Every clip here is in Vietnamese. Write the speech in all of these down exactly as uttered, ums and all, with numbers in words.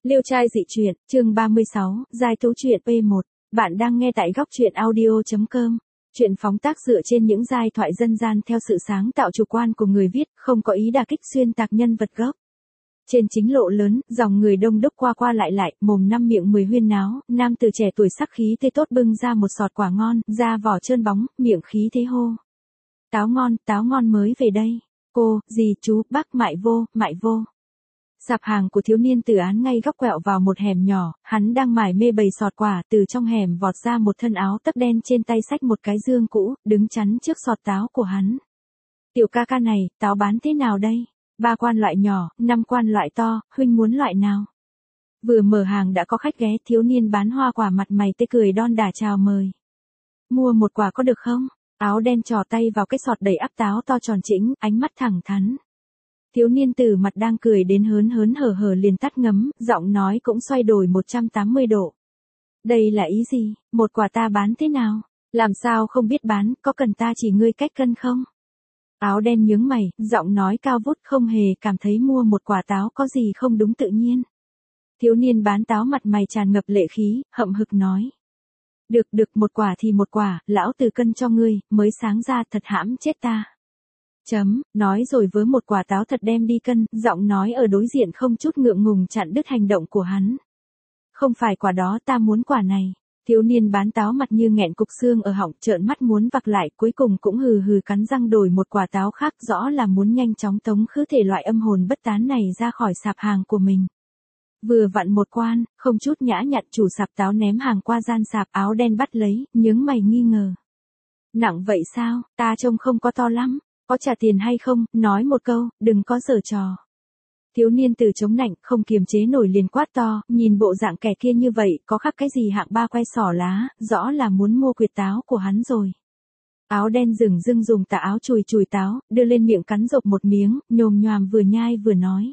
Liêu trai dị truyện, chương ba mươi sáu, giai thú truyện P một. Bạn đang nghe tại góc truyện audio chấm com. Truyện phóng tác dựa trên những giai thoại dân gian theo sự sáng tạo chủ quan của người viết, không có ý đả kích xuyên tạc nhân vật gốc. Trên chính lộ lớn, dòng người đông đúc qua qua lại lại, mồm năm miệng mười huyên náo, nam từ trẻ tuổi sắc khí tê tốt bưng ra một sọt quả ngon, da vỏ trơn bóng, miệng khí thế hô. Táo ngon, táo ngon mới về đây. Cô, dì, chú, bác, mại vô, mại vô. Sạp hàng của thiếu niên Tử Án ngay góc quẹo vào một hẻm nhỏ, hắn đang mải mê bày sọt quả, từ trong hẻm vọt ra một thân áo tấc đen, trên tay xách một cái dương cũ, đứng chắn trước sọt táo của hắn. Tiểu ca ca này, táo bán thế nào đây? Ba quan loại nhỏ, năm quan loại to, huynh muốn loại nào? Vừa mở hàng đã có khách ghé, thiếu niên bán hoa quả mặt mày tươi cười đon đả chào mời. Mua một quả có được không? Áo đen trò tay vào cái sọt đầy ắp táo to tròn chỉnh, ánh mắt thẳng thắn. Thiếu niên Tử mặt đang cười đến hớn hớn hở hở liền tắt ngấm, giọng nói cũng xoay đổi một trăm tám mươi độ. Đây là ý gì, một quả ta bán thế nào? Làm sao không biết bán, có cần ta chỉ ngươi cách cân không? Áo đen nhướng mày, giọng nói cao vút, không hề cảm thấy mua một quả táo có gì không đúng tự nhiên. Thiếu niên bán táo mặt mày tràn ngập lệ khí, hậm hực nói. Được được, một quả thì một quả, lão tử cân cho ngươi, mới sáng ra thật hãm chết ta. Chấm, nói rồi với một quả táo thật đem đi cân, giọng nói ở đối diện không chút ngượng ngùng chặn đứt hành động của hắn. Không phải quả đó, ta muốn quả này. Thiếu niên bán táo mặt như nghẹn cục xương ở họng, trợn mắt muốn vặc lại, cuối cùng cũng hừ hừ cắn răng đổi một quả táo khác, rõ là muốn nhanh chóng tống khứ thể loại âm hồn bất tán này ra khỏi sạp hàng của mình. Vừa vặn một quan, không chút nhã nhặn, chủ sạp táo ném hàng qua gian sạp, áo đen bắt lấy, nhướng mày nghi ngờ. Nặng vậy sao, ta trông không có to lắm. Có trả tiền hay không, nói một câu, đừng có giở trò. Thiếu niên Tử chống nạnh, không kiềm chế nổi liền quát to, nhìn bộ dạng kẻ kia như vậy, có khác cái gì hạng ba quay xỏ lá, rõ là muốn mua quyệt táo của hắn rồi. Áo đen dửng dưng dùng tà áo chùi chùi táo, đưa lên miệng cắn rộp một miếng, nhồm nhoàm vừa nhai vừa nói.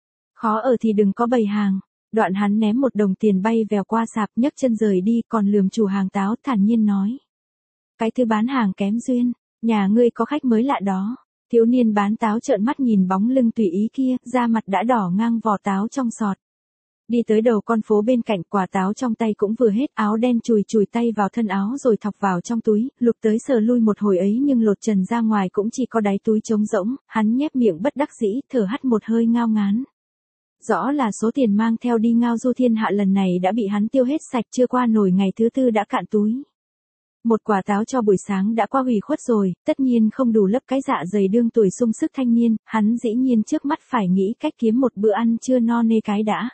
Khó ở thì đừng có bày hàng. Đoạn hắn ném một đồng tiền bay vèo qua sạp, nhấc chân rời đi, còn lườm chủ hàng táo thản nhiên nói. Cái thứ bán hàng kém duyên. Nhà ngươi có khách mới lạ đó. Thiếu niên bán táo trợn mắt nhìn bóng lưng tùy ý kia, da mặt đã đỏ ngang vỏ táo trong sọt. Đi tới đầu con phố bên cạnh, quả táo trong tay cũng vừa hết, áo đen chùi chùi tay vào thân áo rồi thọc vào trong túi, lục tới sờ lui một hồi ấy nhưng lột trần ra ngoài cũng chỉ có đáy túi trống rỗng, hắn nhếch miệng bất đắc dĩ, thở hắt một hơi ngao ngán. Rõ là số tiền mang theo đi ngao du thiên hạ lần này đã bị hắn tiêu hết sạch, chưa qua nổi ngày thứ tư đã cạn túi. Một quả táo cho buổi sáng đã qua hủy khuất rồi, tất nhiên không đủ lấp cái dạ dày đương tuổi sung sức thanh niên, hắn dĩ nhiên trước mắt phải nghĩ cách kiếm một bữa ăn trưa no nê cái đã.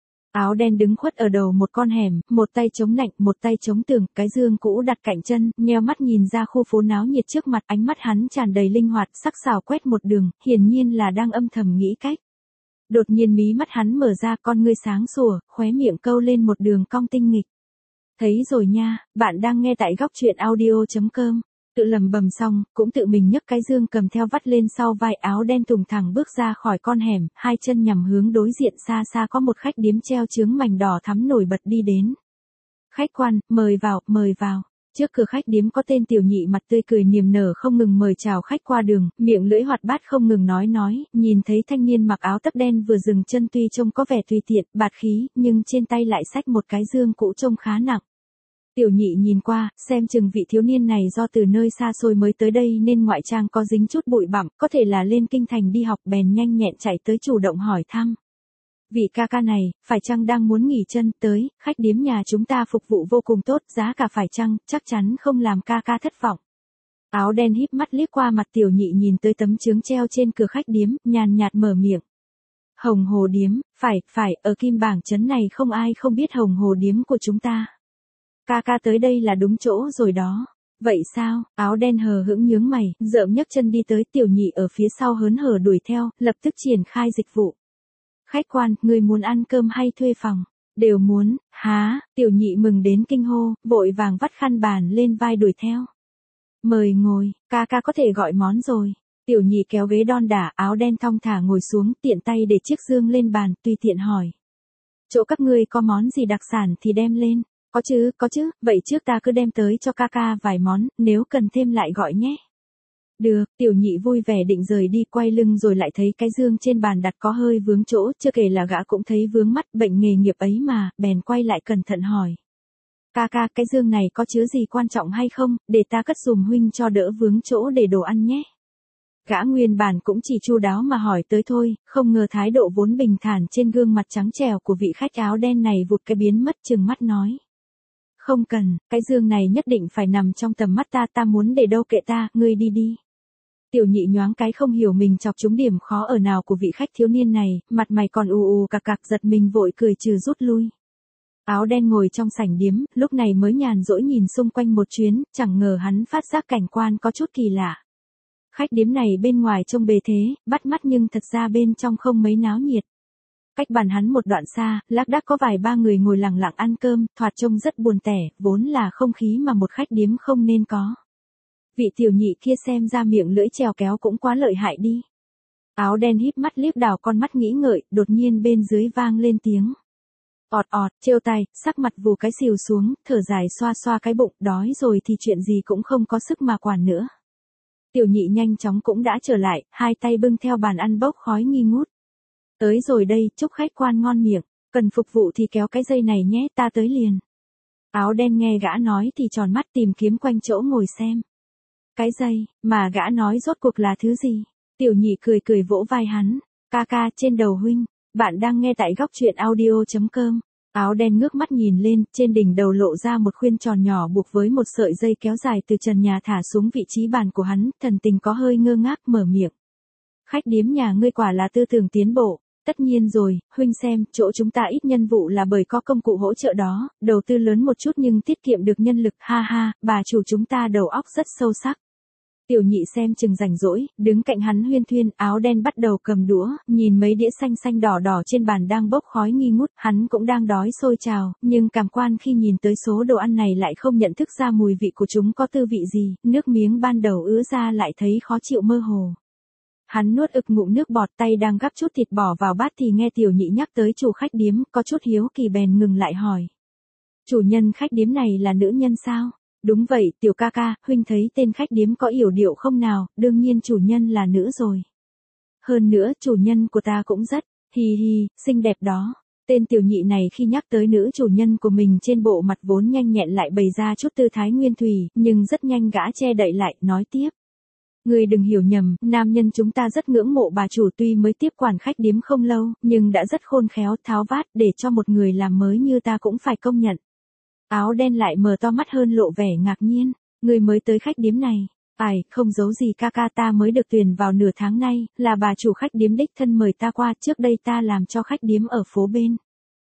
Áo đen đứng khuất ở đầu một con hẻm, một tay chống nạnh, một tay chống tường, cái dương cũ đặt cạnh chân, nheo mắt nhìn ra khu phố náo nhiệt trước mặt, ánh mắt hắn tràn đầy linh hoạt, sắc sảo quét một đường, hiển nhiên là đang âm thầm nghĩ cách. Đột nhiên mí mắt hắn mở ra, con ngươi sáng sủa, khóe miệng câu lên một đường cong tinh nghịch. Thấy rồi nha, bạn đang nghe tại góc truyện audio chấm com. Tự lầm bầm xong, cũng tự mình nhấc cái dương cầm theo vắt lên sau vai, áo đen tùng thẳng bước ra khỏi con hẻm, hai chân nhằm hướng đối diện, xa xa có một khách điếm treo chướng mảnh đỏ thắm nổi bật đi đến. Khách quan, mời vào, mời vào. Trước cửa khách điếm có tên Tiểu Nhị mặt tươi cười niềm nở không ngừng mời chào khách qua đường, miệng lưỡi hoạt bát không ngừng nói nói, nhìn thấy thanh niên mặc áo tấc đen vừa dừng chân tuy trông có vẻ tùy tiện, bạt khí, nhưng trên tay lại xách một cái dương cũ trông khá nặng. Tiểu Nhị nhìn qua, xem chừng vị thiếu niên này do từ nơi xa xôi mới tới đây nên ngoại trang có dính chút bụi bặm, có thể là lên kinh thành đi học, bèn nhanh nhẹn chạy tới chủ động hỏi thăm. Vị ca ca này, phải chăng đang muốn nghỉ chân, tới, khách điếm nhà chúng ta phục vụ vô cùng tốt, giá cả phải chăng, chắc chắn không làm ca ca thất vọng. Áo đen híp mắt liếc qua mặt Tiểu Nhị nhìn tới tấm chướng treo trên cửa khách điếm, nhàn nhạt mở miệng. Hồng Hồ Điếm, phải, phải, ở Kim Bảng trấn này không ai không biết Hồng Hồ Điếm của chúng ta. Ca ca tới đây là đúng chỗ rồi đó. Vậy sao? Áo đen hờ hững nhướng mày, rợm nhấc chân đi tới, Tiểu Nhị ở phía sau hớn hở đuổi theo, lập tức triển khai dịch vụ. Khách quan, người muốn ăn cơm hay thuê phòng? Đều muốn, há, Tiểu Nhị mừng đến kinh hô, vội vàng vắt khăn bàn lên vai đuổi theo. Mời ngồi, ca ca có thể gọi món rồi. Tiểu Nhị kéo ghế đon đả, áo đen thong thả ngồi xuống, tiện tay để chiếc dương lên bàn, tùy tiện hỏi. Chỗ các ngươi có món gì đặc sản thì đem lên. Có chứ, có chứ, vậy trước ta cứ đem tới cho ca ca vài món, nếu cần thêm lại gọi nhé. Được, tiểu nhị vui vẻ định rời đi, quay lưng rồi lại thấy cái dương trên bàn đặt có hơi vướng chỗ, chưa kể là gã cũng thấy vướng mắt bệnh nghề nghiệp ấy mà, bèn quay lại cẩn thận hỏi. Ca ca, cái dương này có chứa gì quan trọng hay không, để ta cất dùm huynh cho đỡ vướng chỗ để đồ ăn nhé. Gã nguyên bản cũng chỉ chu đáo mà hỏi tới thôi, không ngờ thái độ vốn bình thản trên gương mặt trắng trẻo của vị khách áo đen này vụt cái biến mất, trừng mắt nói. Không cần, cái dương này nhất định phải nằm trong tầm mắt ta, ta muốn để đâu kệ ta, ngươi đi đi. Tiểu nhị nhoáng cái không hiểu mình chọc trúng điểm khó ở nào của vị khách thiếu niên này, mặt mày còn ù ù cạc cạc, giật mình vội cười trừ rút lui. Áo đen ngồi trong sảnh điếm, lúc này mới nhàn rỗi nhìn xung quanh một chuyến, chẳng ngờ hắn phát giác cảnh quan có chút kỳ lạ. Khách điếm này bên ngoài trông bề thế, bắt mắt nhưng thật ra bên trong không mấy náo nhiệt. Cách bàn hắn một đoạn xa, lác đác có vài ba người ngồi lặng lặng ăn cơm, thoạt trông rất buồn tẻ, vốn là không khí mà một khách điếm không nên có. Vị tiểu nhị kia xem ra miệng lưỡi trèo kéo cũng quá lợi hại đi. Áo đen híp mắt liếc đảo con mắt nghĩ ngợi, đột nhiên bên dưới vang lên tiếng. Ọt ọt, trêu tay, sắc mặt vù cái xìu xuống, thở dài xoa xoa cái bụng, đói rồi thì chuyện gì cũng không có sức mà quản nữa. Tiểu nhị nhanh chóng cũng đã trở lại, hai tay bưng theo bàn ăn bốc khói nghi ngút. Tới rồi đây, chúc khách quan ngon miệng, cần phục vụ thì kéo cái dây này nhé, ta tới liền. Áo đen nghe gã nói thì tròn mắt tìm kiếm quanh chỗ ngồi xem. Cái dây, mà gã nói rốt cuộc là thứ gì? Tiểu nhị cười cười vỗ vai hắn, ca ca trên đầu huynh, bạn đang nghe tại góc truyện audio chấm com. Áo đen ngước mắt nhìn lên, trên đỉnh đầu lộ ra một khuyên tròn nhỏ buộc với một sợi dây kéo dài từ trần nhà thả xuống vị trí bàn của hắn, thần tình có hơi ngơ ngác mở miệng. Khách điếm nhà ngươi quả là tư tưởng tiến bộ, tất nhiên rồi, huynh xem, chỗ chúng ta ít nhân vụ là bởi có công cụ hỗ trợ đó, đầu tư lớn một chút nhưng tiết kiệm được nhân lực, ha ha, bà chủ chúng ta đầu óc rất sâu sắc. Tiểu nhị xem chừng rảnh rỗi, đứng cạnh hắn huyên thuyên, áo đen bắt đầu cầm đũa, nhìn mấy đĩa xanh xanh đỏ đỏ trên bàn đang bốc khói nghi ngút, hắn cũng đang đói sôi trào, nhưng cảm quan khi nhìn tới số đồ ăn này lại không nhận thức ra mùi vị của chúng có tư vị gì, nước miếng ban đầu ứa ra lại thấy khó chịu mơ hồ. Hắn nuốt ực ngụm nước bọt, tay đang gắp chút thịt bỏ vào bát thì nghe tiểu nhị nhắc tới chủ khách điếm, có chút hiếu kỳ bèn ngừng lại hỏi. Chủ nhân khách điếm này là nữ nhân sao? Đúng vậy, tiểu ca ca, huynh thấy tên khách điếm có yểu điệu không nào, đương nhiên chủ nhân là nữ rồi. Hơn nữa, chủ nhân của ta cũng rất, hi hi, xinh đẹp đó. Tên tiểu nhị này khi nhắc tới nữ chủ nhân của mình trên bộ mặt vốn nhanh nhẹn lại bày ra chút tư thái nguyên thủy, nhưng rất nhanh gã che đậy lại, nói tiếp. Người đừng hiểu nhầm, nam nhân chúng ta rất ngưỡng mộ bà chủ tuy mới tiếp quản khách điếm không lâu, nhưng đã rất khôn khéo, tháo vát, để cho một người làm mới như ta cũng phải công nhận. Áo đen lại mở to mắt hơn lộ vẻ ngạc nhiên, người mới tới khách điếm này, ai, không giấu gì ca ca, ta mới được tuyển vào nửa tháng nay, là bà chủ khách điếm đích thân mời ta qua, trước đây ta làm cho khách điếm ở phố bên.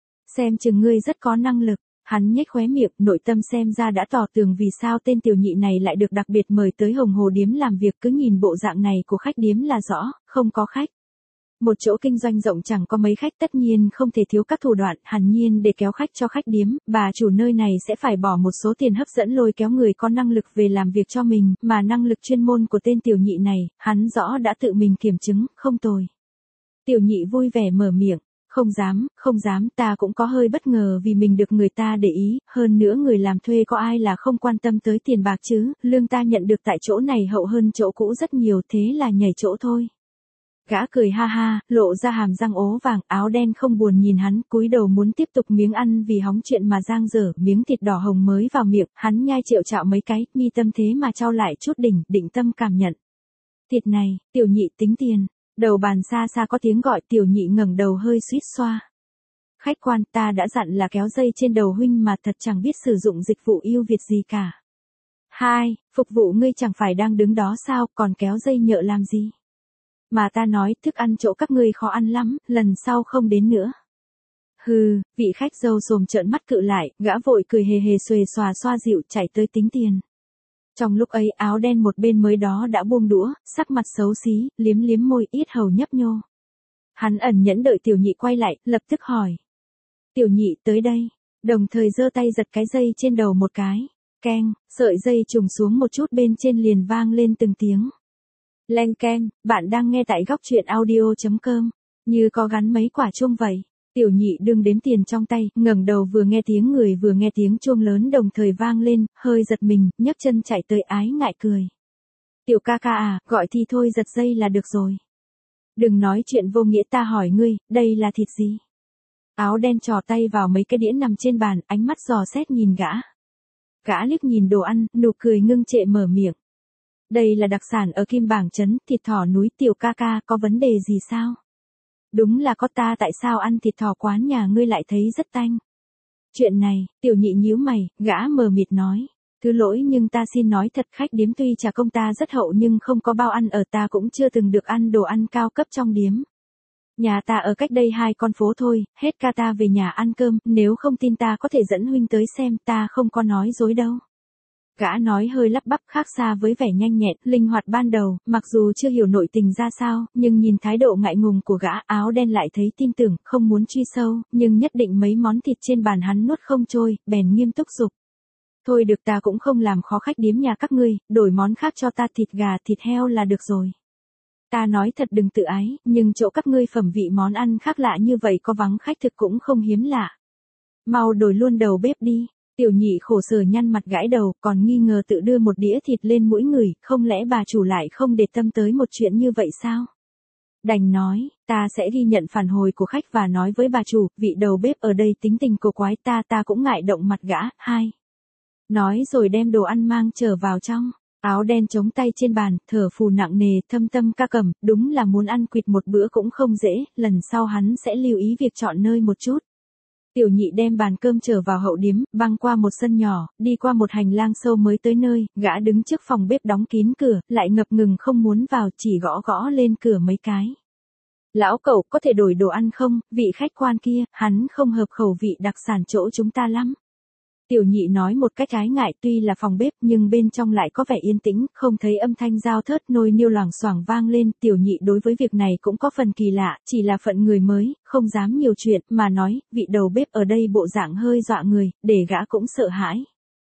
Xem chừng ngươi rất có năng lực, hắn nhếch khóe miệng, nội tâm xem ra đã tỏ tường vì sao tên tiểu nhị này lại được đặc biệt mời tới Hồng Hồ điếm làm việc, cứ nhìn bộ dạng này của khách điếm là rõ, không có khách. Một chỗ kinh doanh rộng chẳng có mấy khách, tất nhiên không thể thiếu các thủ đoạn, hẳn nhiên để kéo khách cho khách điếm, bà chủ nơi này sẽ phải bỏ một số tiền hấp dẫn lôi kéo người có năng lực về làm việc cho mình, mà năng lực chuyên môn của tên tiểu nhị này, hắn rõ đã tự mình kiểm chứng, không tồi. Tiểu nhị vui vẻ mở miệng, không dám, không dám, ta cũng có hơi bất ngờ vì mình được người ta để ý, hơn nữa người làm thuê có ai là không quan tâm tới tiền bạc chứ, lương ta nhận được tại chỗ này hậu hơn chỗ cũ rất nhiều, thế là nhảy chỗ thôi. Gã cười ha ha, lộ ra hàm răng ố vàng, áo đen không buồn nhìn hắn, cúi đầu muốn tiếp tục miếng ăn vì hóng chuyện mà giang dở, miếng thịt đỏ hồng mới vào miệng, hắn nhai triệu chạo mấy cái, mi tâm thế mà trao lại chút đỉnh, định tâm cảm nhận. Thịt này, tiểu nhị tính tiền, đầu bàn xa xa có tiếng gọi, tiểu nhị ngẩng đầu hơi suýt xoa. Khách quan, ta đã dặn là kéo dây trên đầu huynh mà thật chẳng biết sử dụng dịch vụ yêu Việt gì cả. Hai, phục vụ ngươi chẳng phải đang đứng đó sao, còn kéo dây nhợ làm gì? Mà ta nói, thức ăn chỗ các ngươi khó ăn lắm, lần sau không đến nữa. Hừ, vị khách dâu sồm trợn mắt cự lại, gã vội cười hề hề xuề xòa xoa dịu chạy tới tính tiền. Trong lúc ấy áo đen một bên mới đó đã buông đũa, sắc mặt xấu xí, liếm liếm môi, yết hầu nhấp nhô. Hắn ẩn nhẫn đợi tiểu nhị quay lại, lập tức hỏi. Tiểu nhị tới đây, đồng thời giơ tay giật cái dây trên đầu một cái. Keng, sợi dây trùng xuống một chút bên trên liền vang lên từng tiếng. Leng keng, bạn đang nghe tại góc truyện audio chấm com, như có gắn mấy quả chuông vậy. Tiểu nhị đương đếm tiền trong tay, ngẩng đầu vừa nghe tiếng người vừa nghe tiếng chuông lớn đồng thời vang lên, hơi giật mình, nhấc chân chạy tới ái ngại cười. Tiểu ca ca à, gọi thì thôi giật dây là được rồi. Đừng nói chuyện vô nghĩa, ta hỏi ngươi, đây là thịt gì? Áo đen trò tay vào mấy cái đĩa nằm trên bàn, ánh mắt dò xét nhìn gã. Gã liếc nhìn đồ ăn, nụ cười ngưng trệ mở miệng. Đây là đặc sản ở Kim Bảng Trấn, thịt thỏ núi. Tiểu ca ca, có vấn đề gì sao? Đúng là có, ta tại sao ăn thịt thỏ quán nhà ngươi lại thấy rất tanh? Chuyện này, tiểu nhị nhíu mày, gã mờ mịt nói. Thứ lỗi nhưng ta xin nói thật, khách điếm tuy trả công ta rất hậu nhưng không có bao ăn ở, ta cũng chưa từng được ăn đồ ăn cao cấp trong điếm. Nhà ta ở cách đây hai con phố thôi, hết ca ta về nhà ăn cơm, nếu không tin ta có thể dẫn huynh tới xem, ta không có nói dối đâu. Gã nói hơi lắp bắp, khác xa với vẻ nhanh nhẹn, linh hoạt ban đầu, mặc dù chưa hiểu nội tình ra sao, nhưng nhìn thái độ ngại ngùng của gã áo đen lại thấy tin tưởng, không muốn truy sâu, nhưng nhất định mấy món thịt trên bàn hắn nuốt không trôi, bèn nghiêm túc giục. Thôi được, ta cũng không làm khó khách điếm nhà các ngươi, đổi món khác cho ta, thịt gà, thịt heo là được rồi. Ta nói thật đừng tự ái, nhưng chỗ các ngươi phẩm vị món ăn khác lạ như vậy có vắng khách thực cũng không hiếm lạ. Mau đổi luôn đầu bếp đi. Tiểu nhị khổ sở nhăn mặt gãi đầu, còn nghi ngờ tự đưa một đĩa thịt lên mũi người, không lẽ bà chủ lại không để tâm tới một chuyện như vậy sao? Đành nói, ta sẽ ghi nhận phản hồi của khách và nói với bà chủ, vị đầu bếp ở đây tính tình cổ quái, ta ta cũng ngại động mặt gã. Hai. Nói rồi đem đồ ăn mang trở vào trong. Áo đen chống tay trên bàn, thở phù nặng nề, thâm tâm ca cầm, đúng là muốn ăn quỵt một bữa cũng không dễ, lần sau hắn sẽ lưu ý việc chọn nơi một chút. Tiểu nhị đem bàn cơm trở vào hậu điếm, băng qua một sân nhỏ, đi qua một hành lang sâu mới tới nơi, gã đứng trước phòng bếp đóng kín cửa, lại ngập ngừng không muốn vào, chỉ gõ gõ lên cửa mấy cái. Lão cẩu, có thể đổi đồ ăn không, vị khách quan kia, hắn không hợp khẩu vị đặc sản chỗ chúng ta lắm. Tiểu nhị nói một cách ái ngại, tuy là phòng bếp nhưng bên trong lại có vẻ yên tĩnh, không thấy âm thanh dao thớt nồi niêu loảng xoảng vang lên. Tiểu nhị đối với việc này cũng có phần kỳ lạ, chỉ là phận người mới, không dám nhiều chuyện, mà nói, vị đầu bếp ở đây bộ dạng hơi dọa người, để gã cũng sợ hãi.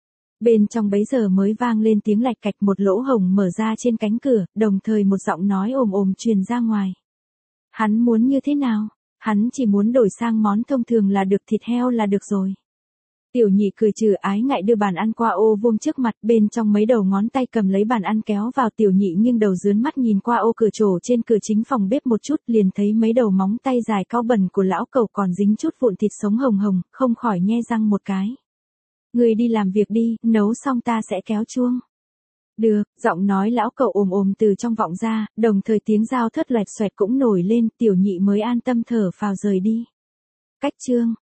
Bên trong bấy giờ mới vang lên tiếng lạch cạch, một lỗ hổng mở ra trên cánh cửa, đồng thời một giọng nói ồm ồm truyền ra ngoài. Hắn muốn như thế nào? Hắn chỉ muốn đổi sang món thông thường là được, thịt heo là được rồi. Tiểu nhị cười trừ ái ngại đưa bàn ăn qua ô vuông trước mặt, bên trong mấy đầu ngón tay cầm lấy bàn ăn kéo vào. Tiểu nhị nghiêng đầu dướn mắt nhìn qua ô cửa trổ trên cửa chính phòng bếp một chút, liền thấy mấy đầu móng tay dài cao bẩn của lão cẩu còn dính chút vụn thịt sống hồng hồng, không khỏi nhe răng một cái. Người đi làm việc đi, nấu xong ta sẽ kéo chuông. Được, giọng nói lão cẩu ồm ồm từ trong vọng ra, đồng thời tiếng dao thớt loẹt xoẹt cũng nổi lên, tiểu nhị mới an tâm thở phào rời đi. Cách chương